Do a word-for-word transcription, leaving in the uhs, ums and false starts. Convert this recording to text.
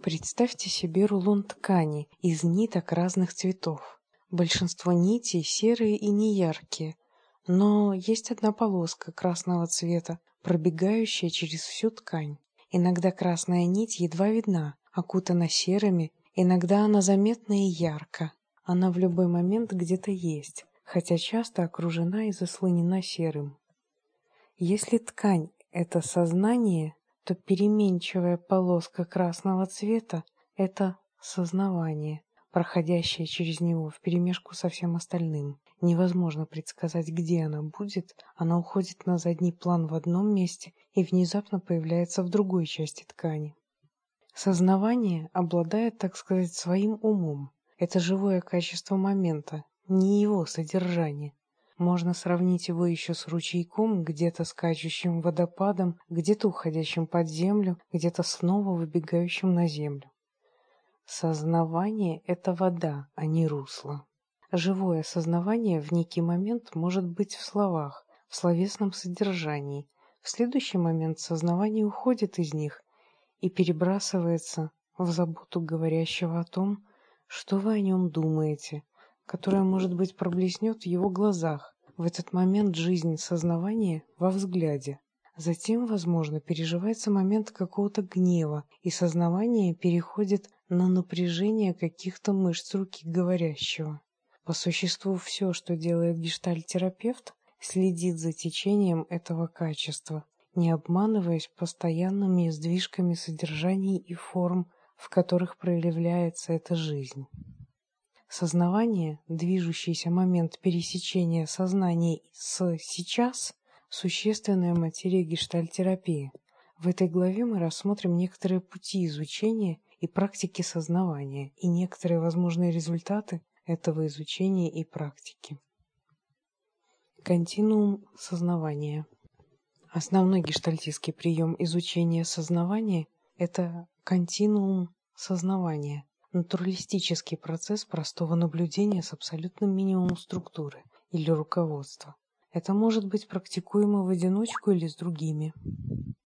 Представьте себе рулон ткани из ниток разных цветов. Большинство нитей серые и неяркие, но есть одна полоска красного цвета, пробегающая через всю ткань. Иногда красная нить едва видна, окутана серыми, иногда она заметна и ярко. Она в любой момент где-то есть, хотя часто окружена и заслонена серым. Если ткань — это сознание, то переменчивая полоска красного цвета — это сознавание, проходящее через него вперемешку со всем остальным. Невозможно предсказать, где она будет, она уходит на задний план в одном месте и внезапно появляется в другой части ткани. Сознавание обладает, так сказать, своим умом. Это живое качество момента, не его содержание. Можно сравнить его еще с ручейком, где-то скачущим водопадом, где-то уходящим под землю, где-то снова выбегающим на землю. Сознавание — это вода, а не русло. Живое сознавание в некий момент может быть в словах, в словесном содержании. В следующий момент сознавание уходит из них и перебрасывается в заботу говорящего о том, что вы о нем думаете, которая, может быть, проблеснет в его глазах. В этот момент жизнь сознавания во взгляде. Затем, возможно, переживается момент какого-то гнева, и сознавание переходит на напряжение каких-то мышц руки говорящего. По существу, все, что делает гештальт-терапевт, следит за течением этого качества, не обманываясь постоянными сдвижками содержаний и форм, в которых проявляется эта жизнь. Сознавание, движущийся момент пересечения сознания с «сейчас» — существенная материя гештальт-терапии. В этой главе мы рассмотрим некоторые пути изучения и практики сознавания и некоторые возможные результаты этого изучения и практики. Континуум сознавания. Основной гештальтистский прием изучения сознавания — это континуум сознавания. Натуралистический процесс простого наблюдения с абсолютным минимумом структуры или руководства. Это может быть практикуемо в одиночку или с другими.